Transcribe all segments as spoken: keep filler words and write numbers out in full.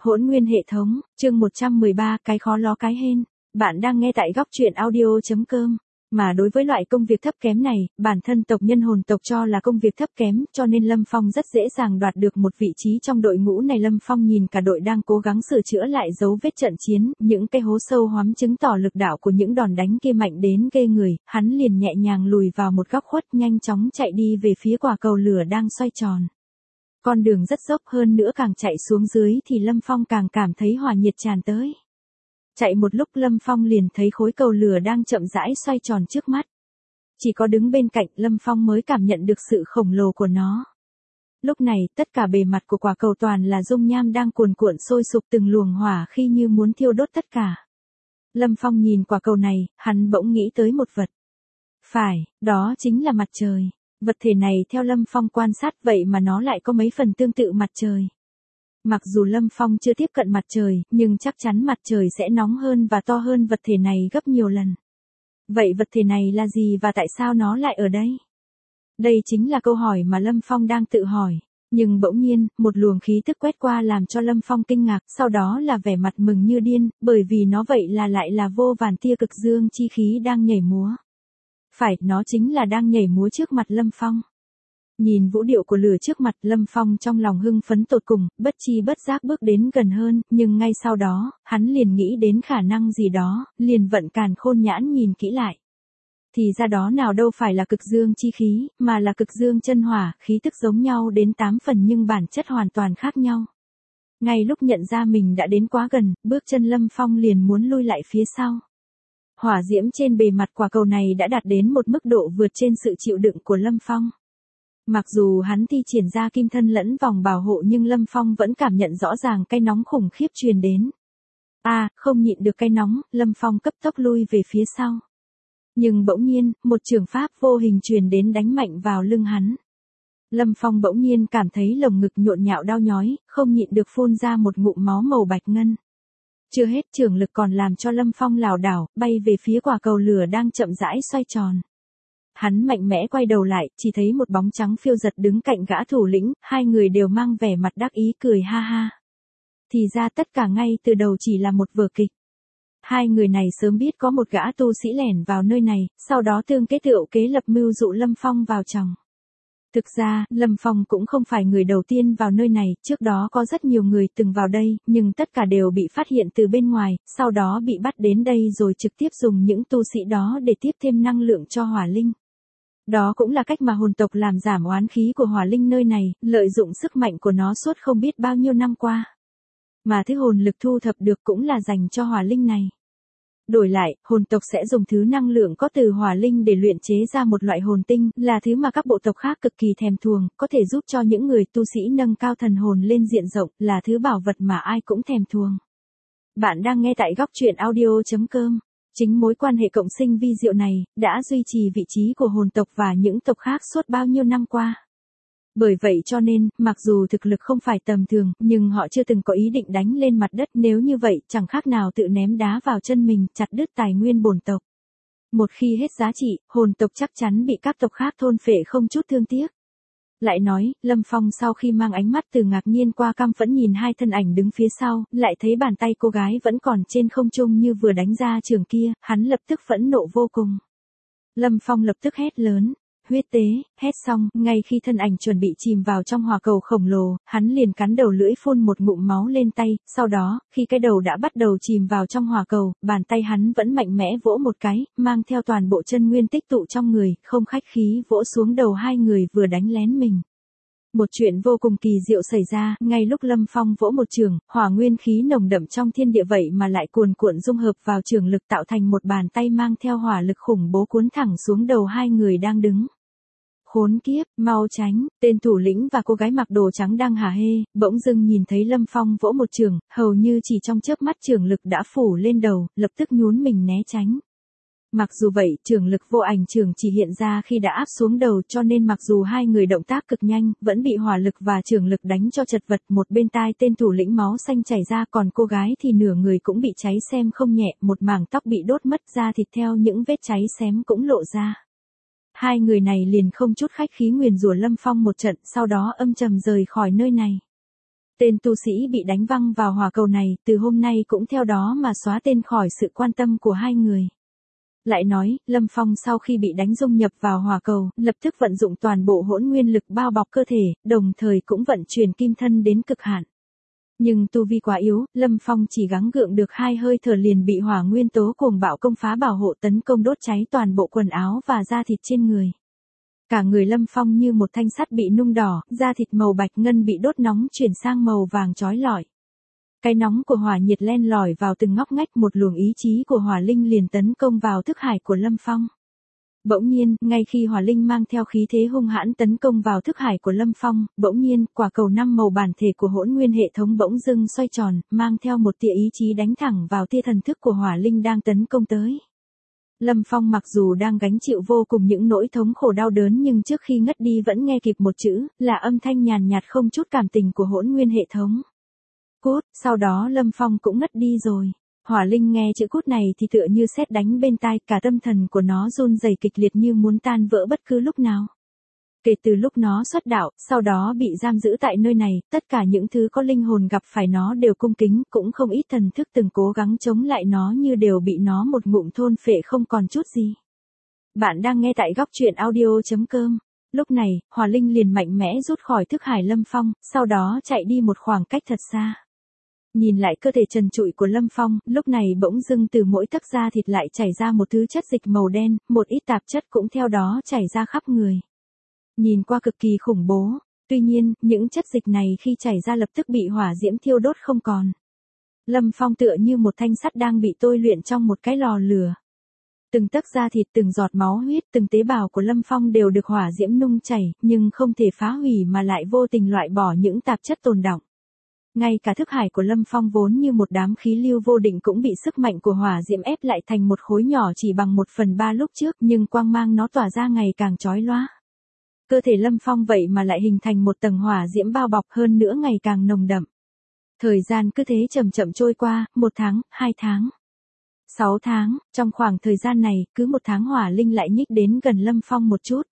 Hỗn nguyên hệ thống, chương một trăm mười ba, cái khó ló cái hên. Bạn đang nghe tại góc truyện audio chấm com. Mà đối với loại công việc thấp kém này, bản thân tộc nhân hồn tộc cho là công việc thấp kém, cho nên Lâm Phong rất dễ dàng đoạt được một vị trí trong đội ngũ này. Lâm Phong nhìn cả đội đang cố gắng sửa chữa lại dấu vết trận chiến, những cái hố sâu hoắm chứng tỏ lực đạo của những đòn đánh kia mạnh đến ghê người, hắn liền nhẹ nhàng lùi vào một góc khuất, nhanh chóng chạy đi về phía quả cầu lửa đang xoay tròn. Con đường rất dốc, hơn nữa càng chạy xuống dưới thì Lâm Phong càng cảm thấy hỏa nhiệt tràn tới. Chạy một lúc Lâm Phong liền thấy khối cầu lửa đang chậm rãi xoay tròn trước mắt. Chỉ có đứng bên cạnh Lâm Phong mới cảm nhận được sự khổng lồ của nó. Lúc này tất cả bề mặt của quả cầu toàn là dung nham đang cuồn cuộn sôi sục từng luồng hỏa khi như muốn thiêu đốt tất cả. Lâm Phong nhìn quả cầu này, hắn bỗng nghĩ tới một vật. Phải, đó chính là mặt trời. Vật thể này theo Lâm Phong quan sát vậy mà nó lại có mấy phần tương tự mặt trời. Mặc dù Lâm Phong chưa tiếp cận mặt trời, nhưng chắc chắn mặt trời sẽ nóng hơn và to hơn vật thể này gấp nhiều lần. Vậy vật thể này là gì và tại sao nó lại ở đây? Đây chính là câu hỏi mà Lâm Phong đang tự hỏi. Nhưng bỗng nhiên, một luồng khí tức quét qua làm cho Lâm Phong kinh ngạc, sau đó là vẻ mặt mừng như điên, bởi vì nó vậy là lại là vô vàn tia cực dương chi khí đang nhảy múa. Phải, nó chính là đang nhảy múa trước mặt Lâm Phong. Nhìn vũ điệu của lửa trước mặt, Lâm Phong trong lòng hưng phấn tột cùng, bất chi bất giác bước đến gần hơn, nhưng ngay sau đó, hắn liền nghĩ đến khả năng gì đó, liền vận càn khôn nhãn nhìn kỹ lại. Thì ra đó nào đâu phải là cực dương chi khí, mà là cực dương chân hỏa, khí tức giống nhau đến tám phần nhưng bản chất hoàn toàn khác nhau. Ngay lúc nhận ra mình đã đến quá gần, bước chân Lâm Phong liền muốn lui lại phía sau. Hỏa diễm trên bề mặt quả cầu này đã đạt đến một mức độ vượt trên sự chịu đựng của Lâm Phong. Mặc dù hắn thi triển ra kim thân lẫn vòng bảo hộ nhưng Lâm Phong vẫn cảm nhận rõ ràng cái nóng khủng khiếp truyền đến. À, không nhịn được cái nóng, Lâm Phong cấp tốc lui về phía sau. Nhưng bỗng nhiên, một trường pháp vô hình truyền đến đánh mạnh vào lưng hắn. Lâm Phong bỗng nhiên cảm thấy lồng ngực nhộn nhạo đau nhói, không nhịn được phun ra một ngụm máu màu bạch ngân. Chưa hết, trường lực còn làm cho Lâm Phong lảo đảo, bay về phía quả cầu lửa đang chậm rãi xoay tròn. Hắn mạnh mẽ quay đầu lại, chỉ thấy một bóng trắng phiêu giật đứng cạnh gã thủ lĩnh, hai người đều mang vẻ mặt đắc ý cười ha ha. Thì ra tất cả ngay từ đầu chỉ là một vở kịch. Hai người này sớm biết có một gã tu sĩ lẻn vào nơi này, sau đó tương kế tựu kế lập mưu dụ Lâm Phong vào trong. Thực ra, Lâm Phong cũng không phải người đầu tiên vào nơi này, trước đó có rất nhiều người từng vào đây, nhưng tất cả đều bị phát hiện từ bên ngoài, sau đó bị bắt đến đây rồi trực tiếp dùng những tu sĩ đó để tiếp thêm năng lượng cho hỏa linh. Đó cũng là cách mà hồn tộc làm giảm oán khí của hỏa linh nơi này, lợi dụng sức mạnh của nó suốt không biết bao nhiêu năm qua. Mà thứ hồn lực thu thập được cũng là dành cho hỏa linh này. Đổi lại, hồn tộc sẽ dùng thứ năng lượng có từ hỏa linh để luyện chế ra một loại hồn tinh, là thứ mà các bộ tộc khác cực kỳ thèm thuồng, có thể giúp cho những người tu sĩ nâng cao thần hồn lên diện rộng, là thứ bảo vật mà ai cũng thèm thuồng. Bạn đang nghe tại góc truyện audio chấm com. Chính mối quan hệ cộng sinh vi diệu này, đã duy trì vị trí của hồn tộc và những tộc khác suốt bao nhiêu năm qua. Bởi vậy cho nên, mặc dù thực lực không phải tầm thường, nhưng họ chưa từng có ý định đánh lên mặt đất, nếu như vậy, chẳng khác nào tự ném đá vào chân mình, chặt đứt tài nguyên bổn tộc. Một khi hết giá trị, hồn tộc chắc chắn bị các tộc khác thôn phệ không chút thương tiếc. Lại nói, Lâm Phong sau khi mang ánh mắt từ ngạc nhiên qua căm phẫn nhìn hai thân ảnh đứng phía sau, lại thấy bàn tay cô gái vẫn còn trên không trung như vừa đánh ra trường kia, hắn lập tức phẫn nộ vô cùng. Lâm Phong lập tức hét lớn. Huyết tế, hét xong, ngay khi thân ảnh chuẩn bị chìm vào trong hỏa cầu khổng lồ, hắn liền cắn đầu lưỡi phun một ngụm máu lên tay, sau đó, khi cái đầu đã bắt đầu chìm vào trong hỏa cầu, bàn tay hắn vẫn mạnh mẽ vỗ một cái, mang theo toàn bộ chân nguyên tích tụ trong người, không khách khí vỗ xuống đầu hai người vừa đánh lén mình. Một chuyện vô cùng kỳ diệu xảy ra, ngay lúc Lâm Phong vỗ một trường, hỏa nguyên khí nồng đậm trong thiên địa vậy mà lại cuồn cuộn dung hợp vào trường lực tạo thành một bàn tay mang theo hỏa lực khủng bố cuốn thẳng xuống đầu hai người đang đứng. Khốn kiếp, mau tránh, tên thủ lĩnh và cô gái mặc đồ trắng đang hả hê, bỗng dưng nhìn thấy Lâm Phong vỗ một trường, hầu như chỉ trong chớp mắt trường lực đã phủ lên đầu, lập tức nhún mình né tránh. Mặc dù vậy, trường lực vô ảnh trường chỉ hiện ra khi đã áp xuống đầu cho nên mặc dù hai người động tác cực nhanh, vẫn bị hỏa lực và trường lực đánh cho chật vật, một bên tai tên thủ lĩnh máu xanh chảy ra còn cô gái thì nửa người cũng bị cháy xém không nhẹ, một mảng tóc bị đốt mất da thịt theo những vết cháy xém cũng lộ ra. Hai người này liền không chút khách khí nguyền rủa Lâm Phong một trận, sau đó âm trầm rời khỏi nơi này. Tên tu sĩ bị đánh văng vào hỏa cầu này, từ hôm nay cũng theo đó mà xóa tên khỏi sự quan tâm của hai người. Lại nói, Lâm Phong sau khi bị đánh dung nhập vào hỏa cầu, lập tức vận dụng toàn bộ hỗn nguyên lực bao bọc cơ thể, đồng thời cũng vận chuyển kim thân đến cực hạn. Nhưng tu vi quá yếu, Lâm Phong chỉ gắng gượng được hai hơi thở liền bị hỏa nguyên tố cuồng bạo công phá bảo hộ tấn công đốt cháy toàn bộ quần áo và da thịt trên người. Cả người Lâm Phong như một thanh sắt bị nung đỏ, da thịt màu bạch ngân bị đốt nóng chuyển sang màu vàng chói lọi. Cái nóng của hỏa nhiệt len lỏi vào từng ngóc ngách, một luồng ý chí của hỏa linh liền tấn công vào thức hải của Lâm Phong. Bỗng nhiên, ngay khi hỏa linh mang theo khí thế hung hãn tấn công vào thức hải của Lâm Phong, bỗng nhiên, quả cầu năm màu bản thể của hỗn nguyên hệ thống bỗng dưng xoay tròn, mang theo một tia ý chí đánh thẳng vào tia thần thức của hỏa linh đang tấn công tới. Lâm Phong mặc dù đang gánh chịu vô cùng những nỗi thống khổ đau đớn nhưng trước khi ngất đi vẫn nghe kịp một chữ, là âm thanh nhàn nhạt không chút cảm tình của hỗn nguyên hệ thống. Cút, sau đó Lâm Phong cũng ngất đi rồi. Hỏa linh nghe chữ cút này thì tựa như sét đánh bên tai, cả tâm thần của nó run rẩy kịch liệt như muốn tan vỡ bất cứ lúc nào. Kể từ lúc nó xuất đạo, sau đó bị giam giữ tại nơi này, tất cả những thứ có linh hồn gặp phải nó đều cung kính, cũng không ít thần thức từng cố gắng chống lại nó như đều bị nó một ngụm thôn phệ không còn chút gì. Bạn đang nghe tại góc truyện audio chấm com. Lúc này, hỏa linh liền mạnh mẽ rút khỏi thức hải Lâm Phong, sau đó chạy đi một khoảng cách thật xa. Nhìn lại cơ thể trần trụi của Lâm Phong, lúc này bỗng dưng từ mỗi tấc da thịt lại chảy ra một thứ chất dịch màu đen, một ít tạp chất cũng theo đó chảy ra khắp người. Nhìn qua cực kỳ khủng bố, tuy nhiên, những chất dịch này khi chảy ra lập tức bị hỏa diễm thiêu đốt không còn. Lâm Phong tựa như một thanh sắt đang bị tôi luyện trong một cái lò lửa. Từng tấc da thịt, từng giọt máu huyết, từng tế bào của Lâm Phong đều được hỏa diễm nung chảy, nhưng không thể phá hủy mà lại vô tình loại bỏ những tạp chất tồn đọng. Ngay cả thức hải của Lâm Phong vốn như một đám khí lưu vô định cũng bị sức mạnh của hỏa diễm ép lại thành một khối nhỏ chỉ bằng một phần ba lúc trước, nhưng quang mang nó tỏa ra ngày càng chói lóa. Cơ thể Lâm Phong vậy mà lại hình thành một tầng hỏa diễm bao bọc, hơn nữa ngày càng nồng đậm. Thời gian cứ thế chậm chậm trôi qua, một tháng, hai tháng, sáu tháng, trong khoảng thời gian này, cứ một tháng hỏa linh lại nhích đến gần Lâm Phong một chút.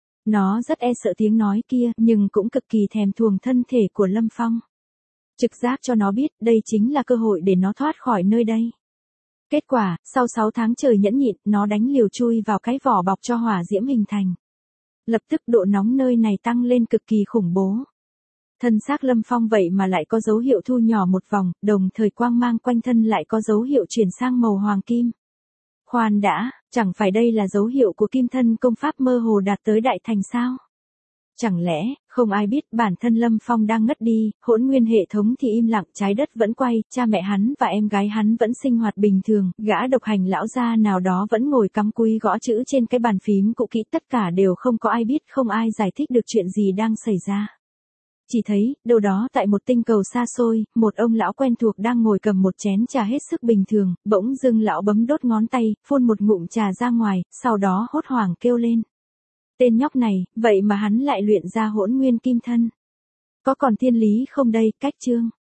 Nó rất e sợ tiếng nói kia, nhưng cũng cực kỳ thèm thuồng thân thể của Lâm Phong. Trực giác cho nó biết, đây chính là cơ hội để nó thoát khỏi nơi đây. Kết quả, sau sáu tháng trời nhẫn nhịn, nó đánh liều chui vào cái vỏ bọc cho hỏa diễm hình thành. Lập tức độ nóng nơi này tăng lên cực kỳ khủng bố. Thân xác Lâm Phong vậy mà lại có dấu hiệu thu nhỏ một vòng, đồng thời quang mang quanh thân lại có dấu hiệu chuyển sang màu hoàng kim. Khoan đã, chẳng phải đây là dấu hiệu của kim thân công pháp mơ hồ đạt tới đại thành sao? Chẳng lẽ, không ai biết bản thân Lâm Phong đang ngất đi, hỗn nguyên hệ thống thì im lặng, trái đất vẫn quay, cha mẹ hắn và em gái hắn vẫn sinh hoạt bình thường, gã độc hành lão gia nào đó vẫn ngồi cắm cúi gõ chữ trên cái bàn phím cũ kỹ, tất cả đều không có ai biết, không ai giải thích được chuyện gì đang xảy ra. Chỉ thấy, đâu đó tại một tinh cầu xa xôi, một ông lão quen thuộc đang ngồi cầm một chén trà hết sức bình thường, bỗng dưng lão bấm đốt ngón tay, phun một ngụm trà ra ngoài, sau đó hốt hoảng kêu lên. Tên nhóc này, vậy mà hắn lại luyện ra hỗn nguyên kim thân. Có còn thiên lý không đây, cách chương.